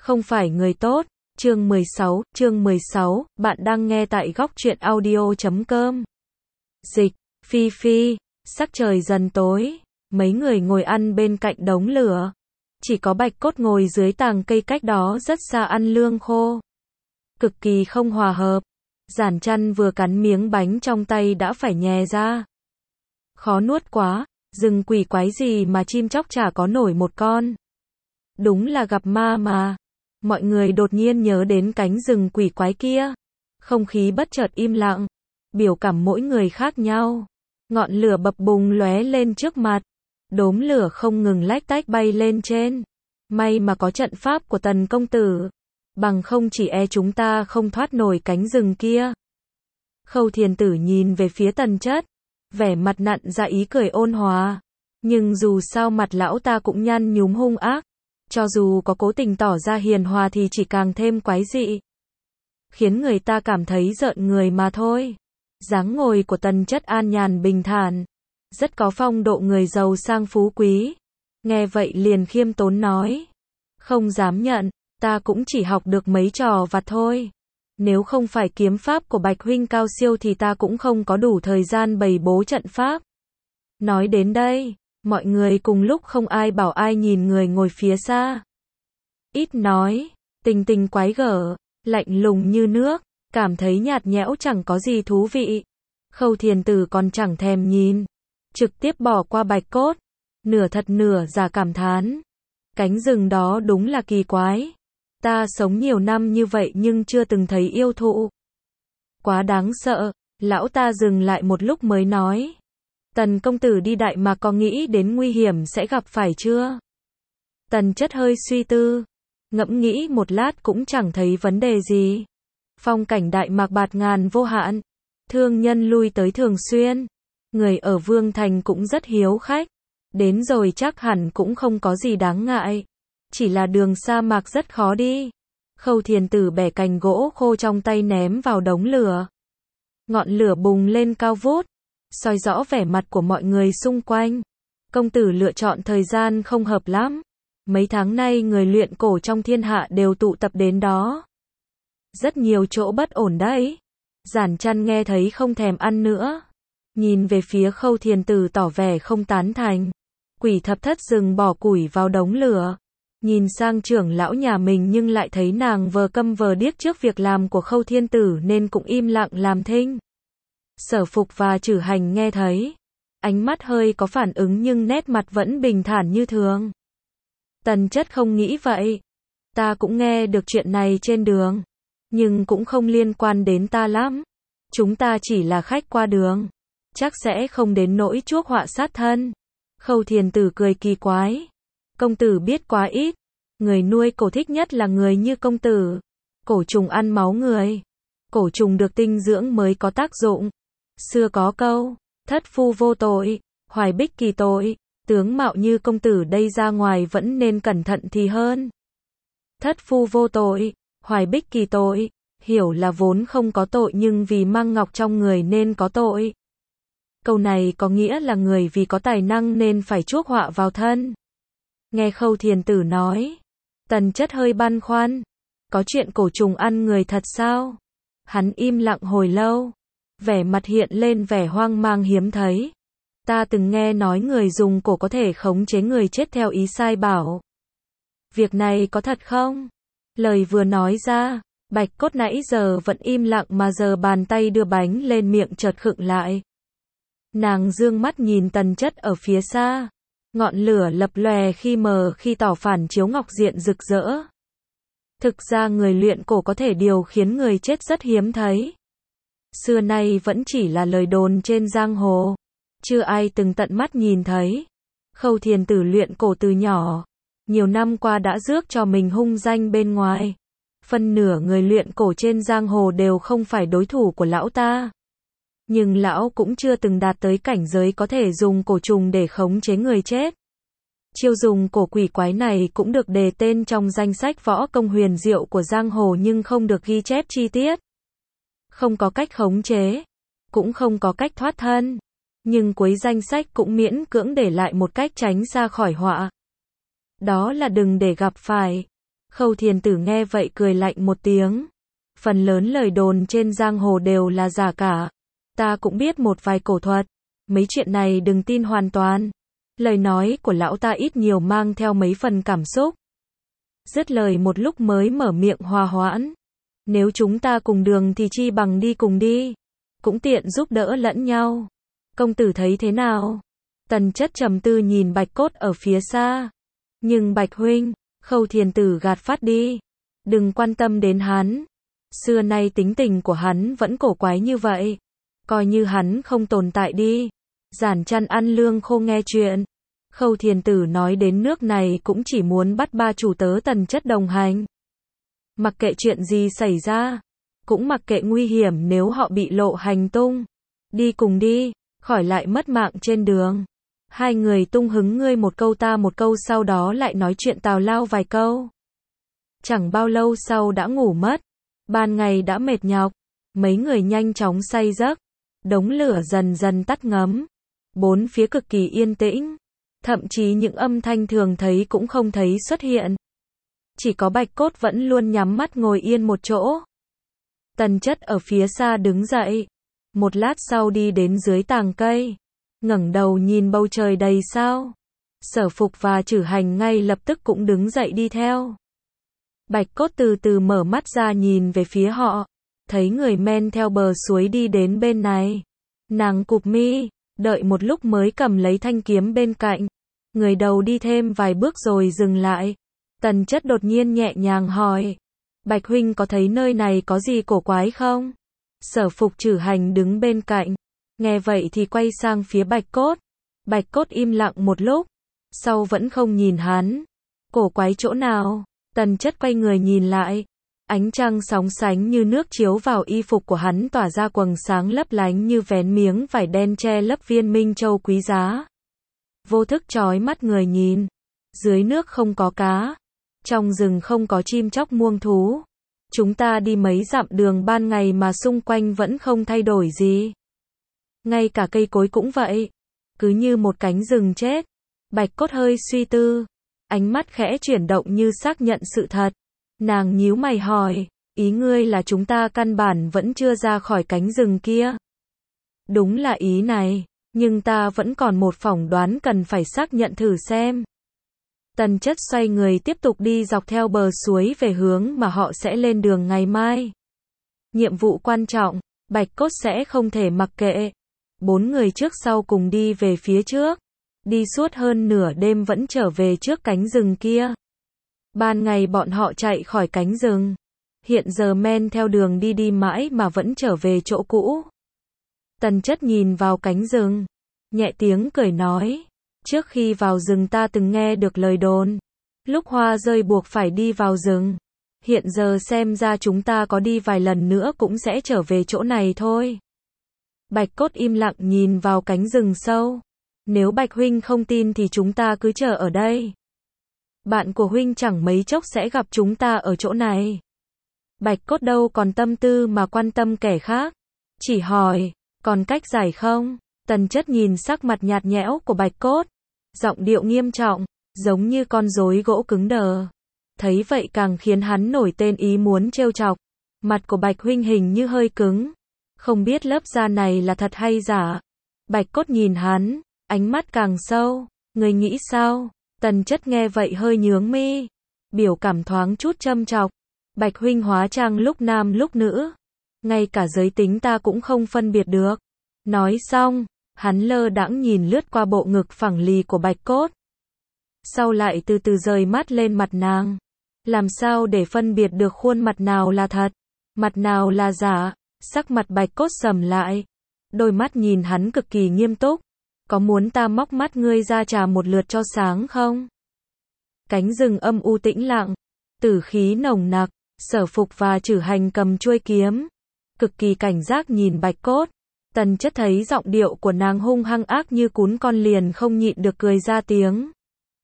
Không phải người tốt. Chương 16, bạn đang nghe tại góc truyện audio.com. Dịch, Phi Phi, sắc trời dần tối, mấy người ngồi ăn bên cạnh đống lửa. Chỉ có Bạch Cốt ngồi dưới tàng cây cách đó rất xa ăn lương khô. Cực kỳ không hòa hợp. Giản Chăn vừa cắn miếng bánh trong tay đã phải nhè ra. Khó nuốt quá, rừng quỷ quái gì mà chim chóc chả có nổi một con. Đúng là gặp ma mà. Mọi người đột nhiên nhớ đến cánh rừng quỷ quái kia. Không khí bất chợt im lặng. Biểu cảm mỗi người khác nhau. Ngọn lửa bập bùng lóe lên trước mặt. Đốm lửa không ngừng lách tách bay lên trên. May mà có trận pháp của Tần công tử. Bằng không chỉ e chúng ta không thoát nổi cánh rừng kia. Khâu Thiền Tử nhìn về phía Tần Chất. Vẻ mặt nặn ra ý cười ôn hòa. Nhưng dù sao mặt lão ta cũng nhăn nhúm hung ác. Cho dù có cố tình tỏ ra hiền hòa thì chỉ càng thêm quái dị. Khiến người ta cảm thấy rợn người mà thôi. Dáng ngồi của Tần Chất an nhàn bình thản. Rất có phong độ người giàu sang phú quý. Nghe vậy liền khiêm tốn nói. Không dám nhận, ta cũng chỉ học được mấy trò vặt thôi. Nếu không phải kiếm pháp của Bạch huynh cao siêu thì ta cũng không có đủ thời gian bày bố trận pháp. Nói đến đây, mọi người cùng lúc không ai bảo ai nhìn người ngồi phía xa. Ít nói, tình tình quái gở, lạnh lùng như nước, cảm thấy nhạt nhẽo chẳng có gì thú vị. Khâu Thiền Tử còn chẳng thèm nhìn, trực tiếp bỏ qua Bạch Cốt, nửa thật nửa giả cảm thán. Cánh rừng đó đúng là kỳ quái. Ta sống nhiều năm như vậy nhưng chưa từng thấy yêu thụ. Quá đáng sợ, lão ta dừng lại một lúc mới nói. Tần công tử đi Đại Mạc có nghĩ đến nguy hiểm sẽ gặp phải chưa? Tần Chất hơi suy tư. Ngẫm nghĩ một lát cũng chẳng thấy vấn đề gì. Phong cảnh Đại Mạc bạt ngàn vô hạn. Thương nhân lui tới thường xuyên. Người ở Vương Thành cũng rất hiếu khách. Đến rồi chắc hẳn cũng không có gì đáng ngại. Chỉ là đường sa mạc rất khó đi. Khâu Thiền Tử bẻ cành gỗ khô trong tay ném vào đống lửa. Ngọn lửa bùng lên cao vút, soi rõ vẻ mặt của mọi người xung quanh. Công tử lựa chọn thời gian không hợp lắm. Mấy tháng nay người luyện cổ trong thiên hạ đều tụ tập đến đó. Rất nhiều chỗ bất ổn đấy. Giản Chăn nghe thấy không thèm ăn nữa. Nhìn về phía Khâu Thiền Tử tỏ vẻ không tán thành. Quỷ Thập Thất dừng bỏ củi vào đống lửa. Nhìn sang trưởng lão nhà mình nhưng lại thấy nàng vờ câm vờ điếc trước việc làm của Khâu Thiên Tử nên cũng im lặng làm thinh. Sở Phục và Trử Hành nghe thấy. Ánh mắt hơi có phản ứng nhưng nét mặt vẫn bình thản như thường. Tần Chất không nghĩ vậy. Ta cũng nghe được chuyện này trên đường. Nhưng cũng không liên quan đến ta lắm. Chúng ta chỉ là khách qua đường. Chắc sẽ không đến nỗi chuốc họa sát thân. Khâu Thiền Tử cười kỳ quái. Công tử biết quá ít. Người nuôi cổ thích nhất là người như công tử. Cổ trùng ăn máu người. Cổ trùng được tinh dưỡng mới có tác dụng. Xưa có câu, thất phu vô tội, hoài bích kỳ tội. Tướng mạo như công tử đây ra ngoài vẫn nên cẩn thận thì hơn. Thất phu vô tội, hoài bích kỳ tội. Hiểu là vốn không có tội nhưng vì mang ngọc trong người nên có tội. Câu này có nghĩa là người vì có tài năng nên phải chuốc họa vào thân. Nghe Khâu Thiền Tử nói, Tần Chất hơi băn khoăn. Có chuyện cổ trùng ăn người thật sao? Hắn im lặng hồi lâu. Vẻ mặt hiện lên vẻ hoang mang hiếm thấy. Ta từng nghe nói người dùng cổ có thể khống chế người chết theo ý sai bảo. Việc này có thật không? Lời vừa nói ra, Bạch Cốt nãy giờ vẫn im lặng mà giờ bàn tay đưa bánh lên miệng chợt khựng lại. Nàng dương mắt nhìn Tần Chất ở phía xa. Ngọn lửa lập lòe khi mờ khi tỏ phản chiếu ngọc diện rực rỡ. Thực ra người luyện cổ có thể điều khiến người chết rất hiếm thấy. Xưa nay vẫn chỉ là lời đồn trên giang hồ. Chưa ai từng tận mắt nhìn thấy. Khâu Thiền Tử luyện cổ từ nhỏ. Nhiều năm qua đã rước cho mình hung danh bên ngoài. Phân nửa người luyện cổ trên giang hồ đều không phải đối thủ của lão ta. Nhưng lão cũng chưa từng đạt tới cảnh giới có thể dùng cổ trùng để khống chế người chết. Chiêu dùng cổ quỷ quái này cũng được đề tên trong danh sách võ công huyền diệu của giang hồ nhưng không được ghi chép chi tiết. Không có cách khống chế, cũng không có cách thoát thân. Nhưng cuối danh sách cũng miễn cưỡng để lại một cách tránh ra khỏi họa. Đó là đừng để gặp phải. Khâu Thiền Tử nghe vậy cười lạnh một tiếng. Phần lớn lời đồn trên giang hồ đều là giả cả. Ta cũng biết một vài cổ thuật. Mấy chuyện này đừng tin hoàn toàn. Lời nói của lão ta ít nhiều mang theo mấy phần cảm xúc. Dứt lời một lúc mới mở miệng hòa hoãn. Nếu chúng ta cùng đường thì chi bằng đi cùng đi. Cũng tiện giúp đỡ lẫn nhau. Công tử thấy thế nào? Tần Chất trầm tư nhìn Bạch Cốt ở phía xa. Nhưng Bạch huynh, Khâu Thiền Tử gạt phát đi. Đừng quan tâm đến hắn. Xưa nay tính tình của hắn vẫn cổ quái như vậy. Coi như hắn không tồn tại đi. Giản chăn ăn lương khô nghe chuyện. Khâu Thiền Tử nói đến nước này cũng chỉ muốn bắt ba chủ tớ Tần Chất đồng hành. Mặc kệ chuyện gì xảy ra. Cũng mặc kệ nguy hiểm nếu họ bị lộ hành tung. Đi cùng đi, khỏi lại mất mạng trên đường. Hai người tung hứng ngươi một câu ta một câu, sau đó lại nói chuyện tào lao vài câu. Chẳng bao lâu sau đã ngủ mất. Ban ngày đã mệt nhọc. Mấy người nhanh chóng say giấc. Đống lửa dần dần tắt ngấm. Bốn phía cực kỳ yên tĩnh. Thậm chí những âm thanh thường thấy cũng không thấy xuất hiện. Chỉ có Bạch Cốt vẫn luôn nhắm mắt ngồi yên một chỗ. Tần Chất ở phía xa đứng dậy. Một lát sau đi đến dưới tàng cây. Ngẩng đầu nhìn bầu trời đầy sao. Sở Phục và Trử Hành ngay lập tức cũng đứng dậy đi theo. Bạch Cốt từ từ mở mắt ra nhìn về phía họ. Thấy người men theo bờ suối đi đến bên này. Nàng cụp mi, đợi một lúc mới cầm lấy thanh kiếm bên cạnh. Người đầu đi thêm vài bước rồi dừng lại. Tần Chất đột nhiên nhẹ nhàng hỏi. Bạch huynh có thấy nơi này có gì cổ quái không? Sở Phục Trử Hành đứng bên cạnh. Nghe vậy thì quay sang phía Bạch Cốt. Bạch Cốt im lặng một lúc. Sau vẫn không nhìn hắn. Cổ quái chỗ nào? Tần Chất quay người nhìn lại. Ánh trăng sóng sánh như nước chiếu vào y phục của hắn, tỏa ra quầng sáng lấp lánh như vén miếng vải đen che lấp viên minh châu quý giá. Vô thức chói mắt người nhìn. Dưới nước không có cá. Trong rừng không có chim chóc muông thú. Chúng ta đi mấy dặm đường ban ngày mà xung quanh vẫn không thay đổi gì. Ngay cả cây cối cũng vậy. Cứ như một cánh rừng chết. Bạch Cốt hơi suy tư. Ánh mắt khẽ chuyển động như xác nhận sự thật. Nàng nhíu mày hỏi. Ý ngươi là chúng ta căn bản vẫn chưa ra khỏi cánh rừng kia? Đúng là ý này. Nhưng ta vẫn còn một phỏng đoán cần phải xác nhận thử xem. Tần Chất xoay người tiếp tục đi dọc theo bờ suối về hướng mà họ sẽ lên đường ngày mai. Nhiệm vụ quan trọng, Bạch Cốt sẽ không thể mặc kệ. Bốn người trước sau cùng đi về phía trước. Đi suốt hơn nửa đêm vẫn trở về trước cánh rừng kia. Ban ngày bọn họ chạy khỏi cánh rừng. Hiện giờ men theo đường đi đi mãi mà vẫn trở về chỗ cũ. Tần Chất nhìn vào cánh rừng. Nhẹ tiếng cười nói. Trước khi vào rừng ta từng nghe được lời đồn. Lúc hoa rơi buộc phải đi vào rừng. Hiện giờ xem ra chúng ta có đi vài lần nữa cũng sẽ trở về chỗ này thôi. Bạch Cốt im lặng nhìn vào cánh rừng sâu. Nếu Bạch huynh không tin thì chúng ta cứ chờ ở đây. Bạn của huynh chẳng mấy chốc sẽ gặp chúng ta ở chỗ này. Bạch Cốt đâu còn tâm tư mà quan tâm kẻ khác. Chỉ hỏi, còn cách giải không? Tần Chất nhìn sắc mặt nhạt nhẽo của Bạch Cốt. Giọng điệu nghiêm trọng, giống như con rối gỗ cứng đờ. Thấy vậy càng khiến hắn nổi tên ý muốn trêu chọc. Mặt của Bạch huynh hình như hơi cứng. Không biết lớp da này là thật hay giả. Bạch Cốt nhìn hắn, ánh mắt càng sâu. Người nghĩ sao? Tần Chất nghe vậy hơi nhướng mi. Biểu cảm thoáng chút châm chọc. Bạch huynh hóa trang lúc nam lúc nữ. Ngay cả giới tính ta cũng không phân biệt được. Nói xong, hắn lơ đãng nhìn lướt qua bộ ngực phẳng lì của Bạch Cốt. Sau lại từ từ rời mắt lên mặt nàng. Làm sao để phân biệt được khuôn mặt nào là thật, mặt nào là giả? Sắc mặt Bạch Cốt sầm lại. Đôi mắt nhìn hắn cực kỳ nghiêm túc. Có muốn ta móc mắt ngươi ra trà một lượt cho sáng không? Cánh rừng âm u tĩnh lặng. Tử khí nồng nặc. Sở Phục và Trử Hành cầm chuôi kiếm. Cực kỳ cảnh giác nhìn Bạch Cốt. Tần Chất thấy giọng điệu của nàng hung hăng ác như cún con liền không nhịn được cười ra tiếng.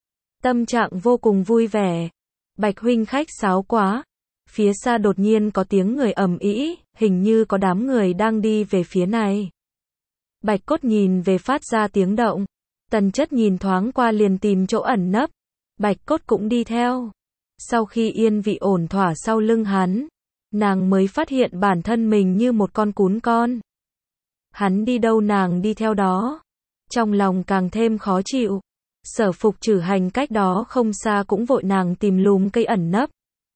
Tâm trạng vô cùng vui vẻ. Bạch huynh khách sáo quá. Phía xa đột nhiên có tiếng người ầm ĩ, hình như có đám người đang đi về phía này. Bạch Cốt nhìn về phát ra tiếng động. Tần Chất nhìn thoáng qua liền tìm chỗ ẩn nấp. Bạch Cốt cũng đi theo. Sau khi yên vị ổn thỏa sau lưng hắn, nàng mới phát hiện bản thân mình như một con cún con. Hắn đi đâu nàng đi theo đó. Trong lòng càng thêm khó chịu. Sở Phục Trử hành cách đó không xa cũng vội nàng tìm lùm cây ẩn nấp.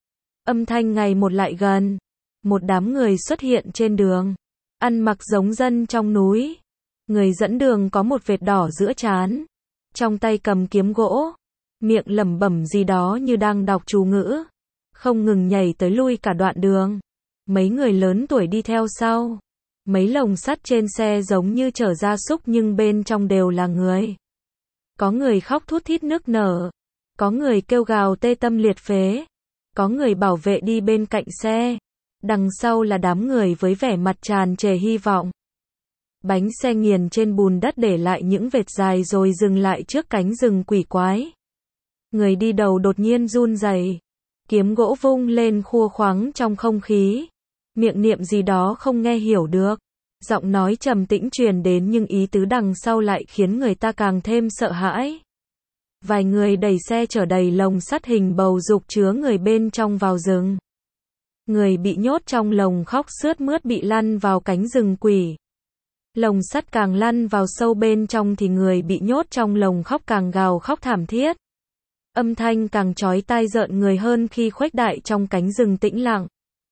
Âm thanh ngày một lại gần. Một đám người xuất hiện trên đường. Ăn mặc giống dân trong núi. Người dẫn đường có một vệt đỏ giữa trán. Trong tay cầm kiếm gỗ. Miệng lẩm bẩm gì đó như đang đọc chú ngữ. Không ngừng nhảy tới lui cả đoạn đường. Mấy người lớn tuổi đi theo sau. Mấy lồng sắt trên xe giống như chở gia súc nhưng bên trong đều là người. Có người khóc thút thít nức nở. Có người kêu gào tê tâm liệt phế. Có người bảo vệ đi bên cạnh xe. Đằng sau là đám người với vẻ mặt tràn trề hy vọng. Bánh xe nghiền trên bùn đất để lại những vệt dài rồi dừng lại trước cánh rừng quỷ quái. Người đi đầu đột nhiên run rẩy, kiếm gỗ vung lên khua khoắng trong không khí. Miệng niệm gì đó không nghe hiểu được. Giọng nói trầm tĩnh truyền đến nhưng ý tứ đằng sau lại khiến người ta càng thêm sợ hãi. Vài người đẩy xe chở đầy lồng sắt hình bầu dục chứa người bên trong vào rừng. Người bị nhốt trong lồng khóc sướt mướt bị lăn vào cánh rừng quỷ. Lồng sắt càng lăn vào sâu bên trong thì người bị nhốt trong lồng khóc càng gào khóc thảm thiết. Âm thanh càng chói tai rợn người hơn khi khuếch đại trong cánh rừng tĩnh lặng.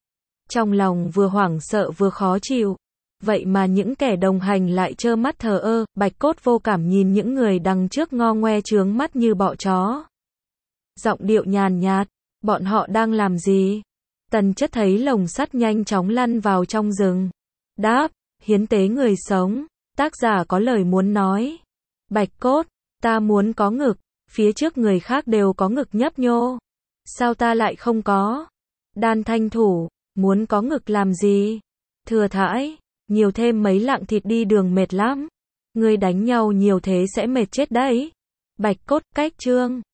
Trong lòng vừa hoảng sợ vừa khó chịu. Vậy mà những kẻ đồng hành lại trơ mắt thờ ơ, Bạch Cốt vô cảm nhìn những người đằng trước ngo ngoe trướng mắt như bọ chó. Giọng điệu nhàn nhạt, bọn họ đang làm gì? Tần Chất thấy lồng sắt nhanh chóng lăn vào trong rừng. Đáp, hiến tế người sống. Tác giả có lời muốn nói. Bạch Cốt, ta muốn có ngực. Phía trước người khác đều có ngực nhấp nhô. Sao ta lại không có? Đan Thanh Thủ, muốn có ngực làm gì? Thừa thãi, nhiều thêm mấy lạng thịt đi đường mệt lắm. Ngươi đánh nhau nhiều thế sẽ mệt chết đấy. Bạch Cốt, cách chương.